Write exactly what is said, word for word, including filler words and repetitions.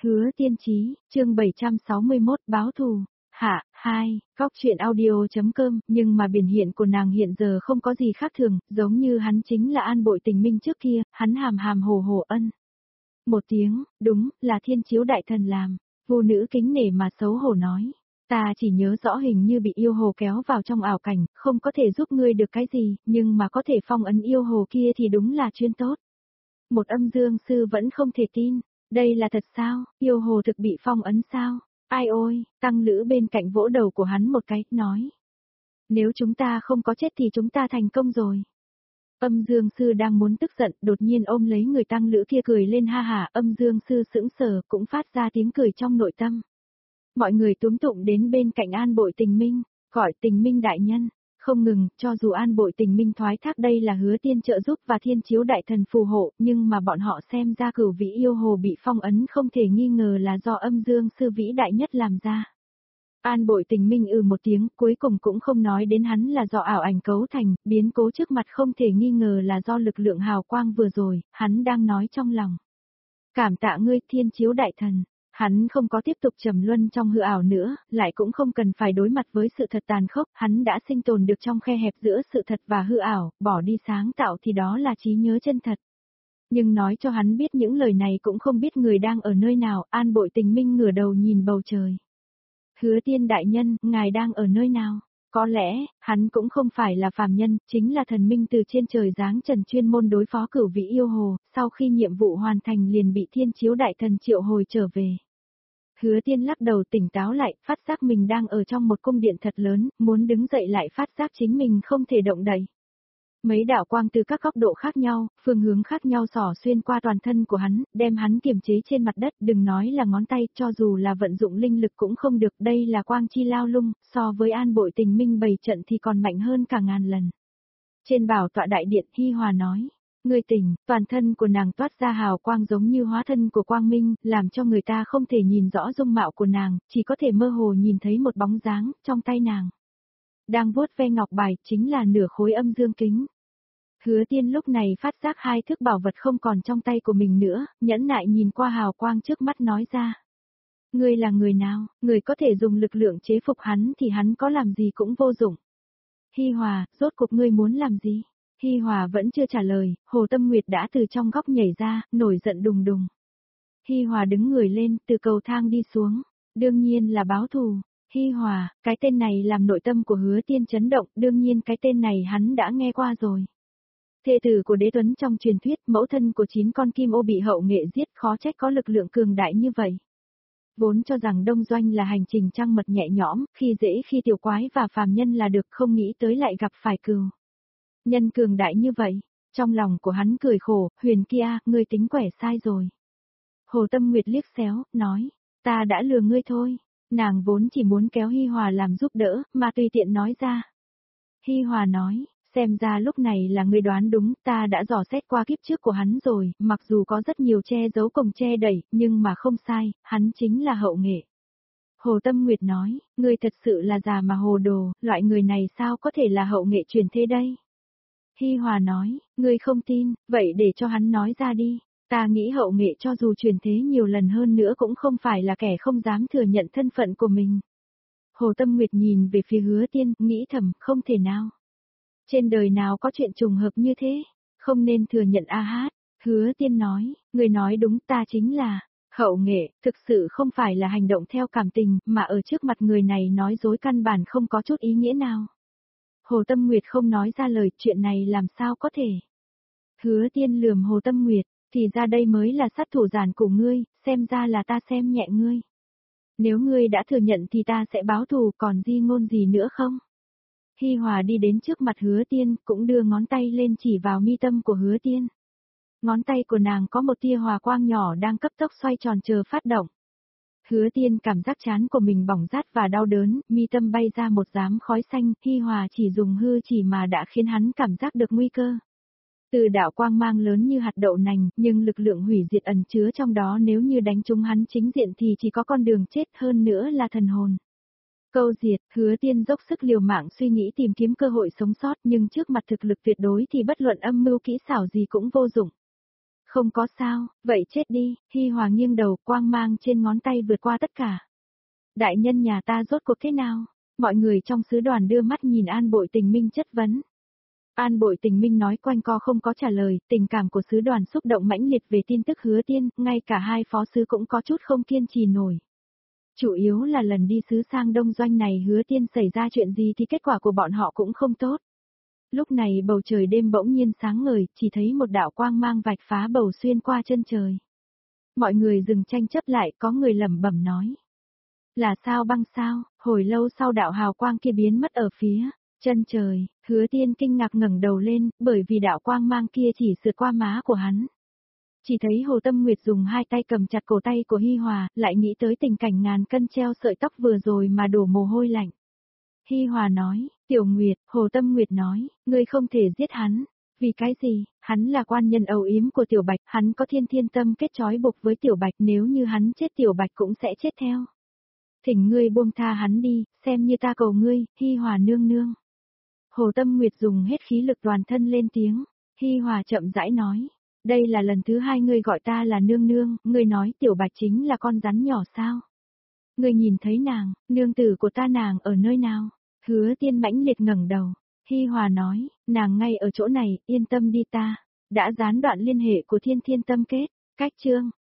Hứa Tiên Chí, chương bảy trăm sáu mươi mốt báo thù. Hạ, hai, Cóc truyện audio.com, nhưng mà biển hiện của nàng hiện giờ không có gì khác thường, giống như hắn chính là An Bội Tình Minh trước kia, hắn hàm hàm hồ hồ ân. Một tiếng, đúng, là Thiên Chiếu Đại Thần làm, vô nữ kính nể mà xấu hổ nói. Ta chỉ nhớ rõ hình như bị yêu hồ kéo vào trong ảo cảnh, không có thể giúp ngươi được cái gì, nhưng mà có thể phong ấn yêu hồ kia thì đúng là chuyên tốt. Một âm dương sư vẫn không thể tin. Đây là thật sao, yêu hồ thực bị phong ấn sao? Ai ôi, tăng lữ bên cạnh vỗ đầu của hắn một cái, nói. Nếu chúng ta không có chết thì chúng ta thành công rồi. Âm dương sư đang muốn tức giận, đột nhiên ôm lấy người tăng lữ kia cười lên ha hả, âm dương sư sững sờ cũng phát ra tiếng cười trong nội tâm. Mọi người túm tụng đến bên cạnh An Bội Tình Minh, gọi Tình Minh đại nhân. Không ngừng, cho dù An Bội Tình Minh thoái thác đây là Hứa Tiên trợ giúp và Thiên Chiếu Đại Thần phù hộ, nhưng mà bọn họ xem ra cửu vĩ yêu hồ bị phong ấn không thể nghi ngờ là do âm dương sư vĩ đại nhất làm ra. An Bội Tình Minh ừ một tiếng, cuối cùng cũng không nói đến hắn là do ảo ảnh cấu thành, biến cố trước mặt không thể nghi ngờ là do lực lượng hào quang vừa rồi, hắn đang nói trong lòng. Cảm tạ ngươi Thiên Chiếu Đại Thần. Hắn không có tiếp tục trầm luân trong hư ảo nữa, lại cũng không cần phải đối mặt với sự thật tàn khốc, hắn đã sinh tồn được trong khe hẹp giữa sự thật và hư ảo, bỏ đi sáng tạo thì đó là trí nhớ chân thật. Nhưng nói cho hắn biết những lời này cũng không biết người đang ở nơi nào, An Bội Tình Minh ngửa đầu nhìn bầu trời. Hứa Tiên đại nhân, ngài đang ở nơi nào? Có lẽ, hắn cũng không phải là phàm nhân, chính là thần minh từ trên trời giáng trần chuyên môn đối phó cửu vĩ yêu hồ, sau khi nhiệm vụ hoàn thành liền bị Thiên Chiếu Đại Thần triệu hồi trở về. Hứa Tiên lắc đầu tỉnh táo lại, phát giác mình đang ở trong một cung điện thật lớn, muốn đứng dậy lại phát giác chính mình không thể động đậy. Mấy đạo quang từ các góc độ khác nhau, phương hướng khác nhau xỏ xuyên qua toàn thân của hắn, đem hắn kiềm chế trên mặt đất, đừng nói là ngón tay, cho dù là vận dụng linh lực cũng không được, đây là quang chi lao lung, so với An Bội Tình Minh bày trận thì còn mạnh hơn cả ngàn lần. Trên bảo tọa đại điện, Hi Hòa nói. Người tỉnh, toàn thân của nàng toát ra hào quang giống như hóa thân của quang minh, làm cho người ta không thể nhìn rõ dung mạo của nàng, chỉ có thể mơ hồ nhìn thấy một bóng dáng, trong tay nàng. Đang vuốt ve ngọc bài, chính là nửa khối âm dương kính. Hứa Tiên lúc này phát giác hai thức bảo vật không còn trong tay của mình nữa, nhẫn nại nhìn qua hào quang trước mắt nói ra. Ngươi là người nào, người có thể dùng lực lượng chế phục hắn thì hắn có làm gì cũng vô dụng. Hi Hòa, rốt cuộc ngươi muốn làm gì? Hi Hòa vẫn chưa trả lời, Hồ Tâm Nguyệt đã từ trong góc nhảy ra, nổi giận đùng đùng. Hi Hòa đứng người lên, từ cầu thang đi xuống. Đương nhiên là báo thù. Hi Hòa, cái tên này làm nội tâm của Hứa Tiên chấn động, đương nhiên cái tên này hắn đã nghe qua rồi. Thê tử của Đế Tuấn trong truyền thuyết, mẫu thân của chín con kim ô bị hậu nghệ giết, khó trách có lực lượng cường đại như vậy. Vốn cho rằng đông doanh là hành trình trăng mật nhẹ nhõm, khi dễ khi tiểu quái và phàm nhân là được, không nghĩ tới lại gặp phải cừu nhân cường đại như vậy. Trong lòng của hắn cười khổ, Huyền kia, ngươi tính quẻ sai rồi. Hồ Tâm Nguyệt liếc xéo, nói, ta đã lừa ngươi thôi. Nàng vốn chỉ muốn kéo Hi Hòa làm giúp đỡ, mà tùy tiện nói ra. Hi Hòa nói, xem ra lúc này là ngươi đoán đúng, ta đã dò xét qua kiếp trước của hắn rồi, mặc dù có rất nhiều che giấu cùng che đẩy, nhưng mà không sai, hắn chính là hậu nghệ. Hồ Tâm Nguyệt nói, ngươi thật sự là già mà hồ đồ, loại người này sao có thể là hậu nghệ truyền thế đây? Hi Hòa nói, ngươi không tin, vậy để cho hắn nói ra đi, ta nghĩ hậu nghệ cho dù truyền thế nhiều lần hơn nữa cũng không phải là kẻ không dám thừa nhận thân phận của mình. Hồ Tâm Nguyệt nhìn về phía Hứa Tiên, nghĩ thầm, không thể nào. Trên đời nào có chuyện trùng hợp như thế, không nên thừa nhận a hát. Hứa Tiên nói, người nói đúng, ta chính là hậu nghệ, thực sự không phải là hành động theo cảm tình, mà ở trước mặt người này nói dối căn bản không có chút ý nghĩa nào. Hồ Tâm Nguyệt không nói ra lời, chuyện này làm sao có thể. Hứa Tiên lườm Hồ Tâm Nguyệt, thì ra đây mới là sát thủ giản của ngươi, xem ra là ta xem nhẹ ngươi. Nếu ngươi đã thừa nhận thì ta sẽ báo thù, còn di ngôn gì nữa không? Hi Hòa đi đến trước mặt Hứa Tiên, cũng đưa ngón tay lên chỉ vào mi tâm của Hứa Tiên. Ngón tay của nàng có một tia hòa quang nhỏ đang cấp tốc xoay tròn chờ phát động. Hứa Tiên cảm giác trán của mình bỏng rát và đau đớn, mi tâm bay ra một đám khói xanh, Hi Hòa chỉ dùng hư chỉ mà đã khiến hắn cảm giác được nguy cơ. Từ đạo quang mang lớn như hạt đậu nành, nhưng lực lượng hủy diệt ẩn chứa trong đó nếu như đánh trúng hắn chính diện thì chỉ có con đường chết, hơn nữa là thần hồn. Câu diệt, Hứa Tiên dốc sức liều mạng suy nghĩ tìm kiếm cơ hội sống sót, nhưng trước mặt thực lực tuyệt đối thì bất luận âm mưu kỹ xảo gì cũng vô dụng. Không có sao, vậy chết đi, Hi Hòa nghiêng đầu, quang mang trên ngón tay vượt qua tất cả. Đại nhân nhà ta rốt cuộc thế nào? Mọi người trong sứ đoàn đưa mắt nhìn An Bội Tình Minh chất vấn. An Bội Tình Minh nói quanh co không có trả lời, tình cảm của sứ đoàn xúc động mãnh liệt về tin tức Hứa Tiên, ngay cả hai phó sứ cũng có chút không kiên trì nổi. Chủ yếu là lần đi sứ sang Đông Doanh này Hứa Tiên xảy ra chuyện gì thì kết quả của bọn họ cũng không tốt. Lúc này bầu trời đêm bỗng nhiên sáng ngời, chỉ thấy một đạo quang mang vạch phá bầu xuyên qua chân trời. Mọi người dừng tranh chấp lại, có người lẩm bẩm nói. Là sao băng sao, hồi lâu sau đạo hào quang kia biến mất ở phía chân trời, Hứa Tiên kinh ngạc ngẩng đầu lên, bởi vì đạo quang mang kia chỉ sượt qua má của hắn. Chỉ thấy Hồ Tâm Nguyệt dùng hai tay cầm chặt cổ tay của Hi Hòa, lại nghĩ tới tình cảnh ngàn cân treo sợi tóc vừa rồi mà đổ mồ hôi lạnh. Hi Hòa nói, Tiểu Nguyệt, Hồ Tâm Nguyệt nói, ngươi không thể giết hắn. Vì cái gì? Hắn là quan nhân âu yếm của Tiểu Bạch, hắn có thiên thiên tâm kết trói buộc với Tiểu Bạch, nếu như hắn chết Tiểu Bạch cũng sẽ chết theo. Thỉnh ngươi buông tha hắn đi, xem như ta cầu ngươi, Hi Hòa nương nương. Hồ Tâm Nguyệt dùng hết khí lực toàn thân lên tiếng, Hi Hòa chậm rãi nói, đây là lần thứ hai ngươi gọi ta là nương nương, ngươi nói Tiểu Bạch chính là con rắn nhỏ sao? Ngươi nhìn thấy nàng, nương tử của ta nàng ở nơi nào? Hứa Tiên mãnh liệt ngẩng đầu, Hi Hòa nói, nàng ngay ở chỗ này, yên tâm đi ta, đã gián đoạn liên hệ của thiên thiên tâm kết, cách chương.